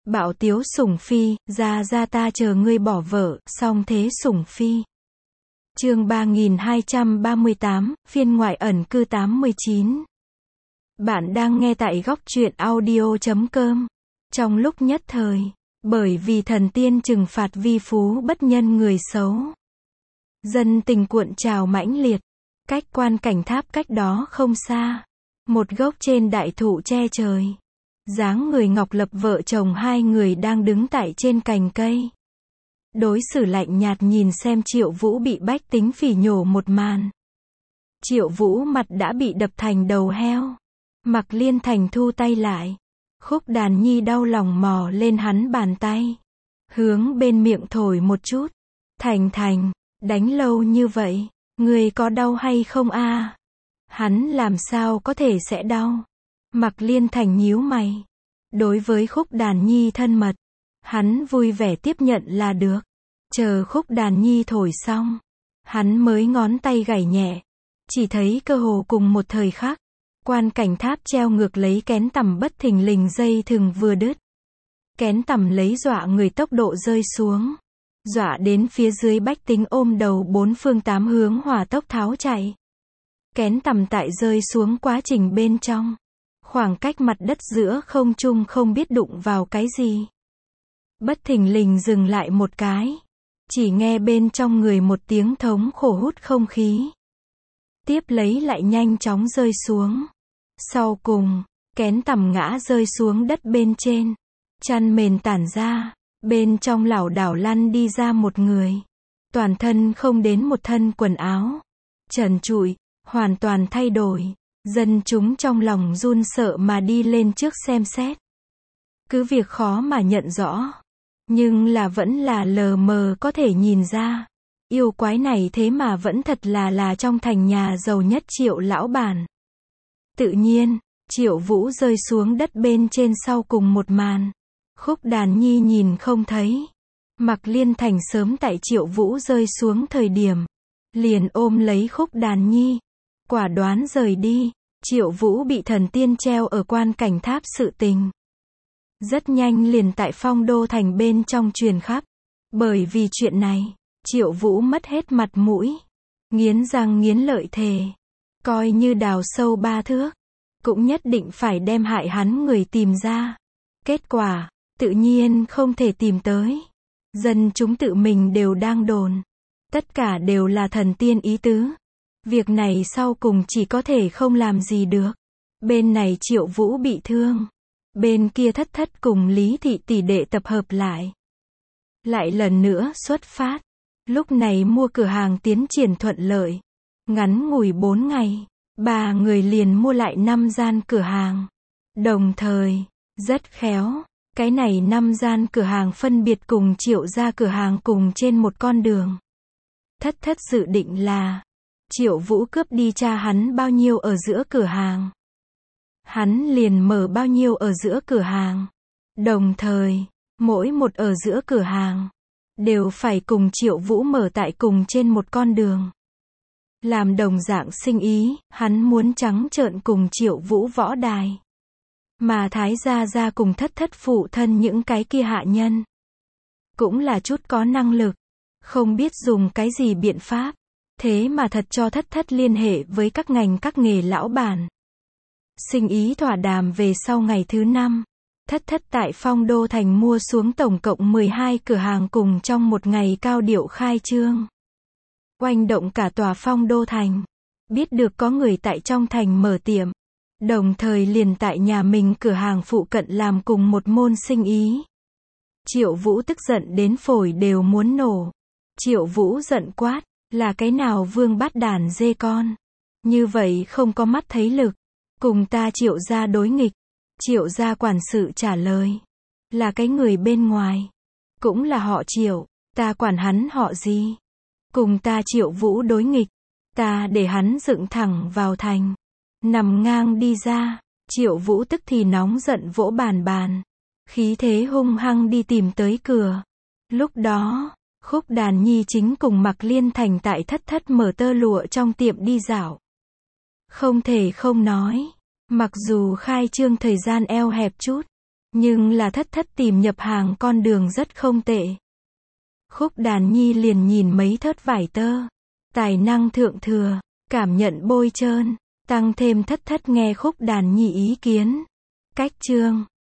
Bạo tiếu sủng phi, ra ta chờ ngươi bỏ vợ, song thế sủng phi. Chương 3238, phiên ngoại ẩn cư 89. Bạn đang nghe tại góc truyện audio.com. Trong lúc nhất thời, bởi vì thần tiên trừng phạt vi phú bất nhân người xấu, dân tình cuộn trào mãnh liệt. Cách quan cảnh tháp cách đó không xa, một gốc trên đại thụ che trời, dáng người ngọc lập vợ chồng hai người đang đứng tại trên cành cây. Đối xử lạnh nhạt nhìn xem Triệu Vũ bị bách tính phỉ nhổ một màn. Triệu Vũ mặt đã bị đập thành đầu heo. Mạc Liên Thành thu tay lại. Khúc Đàn Nhi đau lòng mò lên hắn bàn tay, hướng bên miệng thổi một chút. Thành, đánh lâu như vậy, người có đau hay không a? Hắn làm sao có thể sẽ đau? Mạc Liên Thành nhíu mày. Đối với Khúc Đàn Nhi thân mật, hắn vui vẻ tiếp nhận là được. Chờ Khúc Đàn Nhi thổi xong, hắn mới ngón tay gảy nhẹ. Chỉ thấy cơ hồ cùng một thời khắc, quan cảnh tháp treo ngược lấy kén tằm bất thình lình dây thừng vừa đứt. Kén tằm lấy dọa người tốc độ rơi xuống, dọa đến phía dưới bách tính ôm đầu bốn phương tám hướng hỏa tốc tháo chạy. Kén tằm tại rơi xuống quá trình bên trong, khoảng cách mặt đất giữa không trung không biết đụng vào cái gì. Bất thình lình dừng lại một cái, chỉ nghe bên trong người một tiếng thống khổ hút không khí. Tiếp lấy lại nhanh chóng rơi xuống. Sau cùng, kén tằm ngã rơi xuống đất bên trên. Chăn mền tản ra, bên trong lảo đảo lăn đi ra một người. Toàn thân không đến một thân quần áo. Trần trụi, hoàn toàn thay đổi. Dân chúng trong lòng run sợ mà đi lên trước xem xét. Cứ việc khó mà nhận rõ, nhưng là vẫn là lờ mờ có thể nhìn ra. Yêu quái này thế mà vẫn thật là trong thành nhà giàu nhất Triệu lão bản. Tự nhiên, Triệu Vũ rơi xuống đất bên trên sau cùng một màn. Khúc Đàn Nhi nhìn không thấy. Mạc Liên Thành sớm tại Triệu Vũ rơi xuống thời điểm, liền ôm lấy Khúc Đàn Nhi, quả đoán rời đi. Triệu Vũ bị thần tiên treo ở quan cảnh tháp sự tình, rất nhanh liền tại Phong Đô thành bên trong truyền khắp. Bởi vì chuyện này, Triệu Vũ mất hết mặt mũi, nghiến răng nghiến lợi thề, coi như đào sâu 3 thước, cũng nhất định phải đem hại hắn người tìm ra. Kết quả, tự nhiên không thể tìm tới. Dân chúng tự mình đều đang đồn, tất cả đều là thần tiên ý tứ. Việc này sau cùng chỉ có thể không làm gì được. Bên này Triệu Vũ bị thương, bên kia thất cùng Lý Thị tỷ đệ tập hợp lại lần nữa xuất phát. Lúc này mua cửa hàng tiến triển thuận lợi. Ngắn ngủi 4 ngày, 3 người liền mua lại 5 gian cửa hàng. Đồng thời, rất khéo, cái này 5 gian cửa hàng phân biệt cùng Triệu gia cửa hàng cùng trên một con đường. Thất dự định là Triệu Vũ cướp đi cha hắn bao nhiêu ở giữa cửa hàng, hắn liền mở bao nhiêu ở giữa cửa hàng. Đồng thời, mỗi một ở giữa cửa hàng đều phải cùng Triệu Vũ mở tại cùng trên một con đường. Làm đồng dạng sinh ý, hắn muốn trắng trợn cùng Triệu Vũ võ đài. Mà Thái gia cùng thất phụ thân những cái kia hạ nhân, cũng là chút có năng lực, không biết dùng cái gì biện pháp, thế mà thật cho thất liên hệ với các ngành các nghề lão bản. Sinh ý thỏa đàm về sau ngày thứ 5, thất tại Phong Đô thành mua xuống tổng cộng 12 cửa hàng cùng trong một ngày cao điệu khai trương. Oanh động cả tòa Phong Đô thành. Biết được có người tại trong thành mở tiệm, đồng thời liền tại nhà mình cửa hàng phụ cận làm cùng một môn sinh ý. Triệu Vũ tức giận đến phổi đều muốn nổ. Triệu Vũ giận quát, là cái nào vương bát đàn dê con, như vậy không có mắt thấy lực, cùng ta Triệu gia đối nghịch. Triệu gia quản sự trả lời, là cái người bên ngoài, cũng là họ Triệu, ta quản hắn họ gì, cùng ta Triệu Vũ đối nghịch, ta để hắn dựng thẳng vào thành, nằm ngang đi ra. Triệu Vũ tức thì nóng giận vỗ bàn, khí thế hung hăng đi tìm tới cửa. Lúc đó, Khúc Đàn Nhi chính cùng Mạc Liên Thành tại thất mở tơ lụa trong tiệm đi dạo. Không thể không nói, mặc dù khai trương thời gian eo hẹp chút, Nhưng là thất thất tìm nhập hàng con đường rất không tệ. Khúc Đàn Nhi liền nhìn mấy thớt vải tơ. Tài năng thượng thừa, cảm nhận bôi trơn, tăng thêm thất thất nghe Khúc Đàn Nhi ý kiến. Cách chương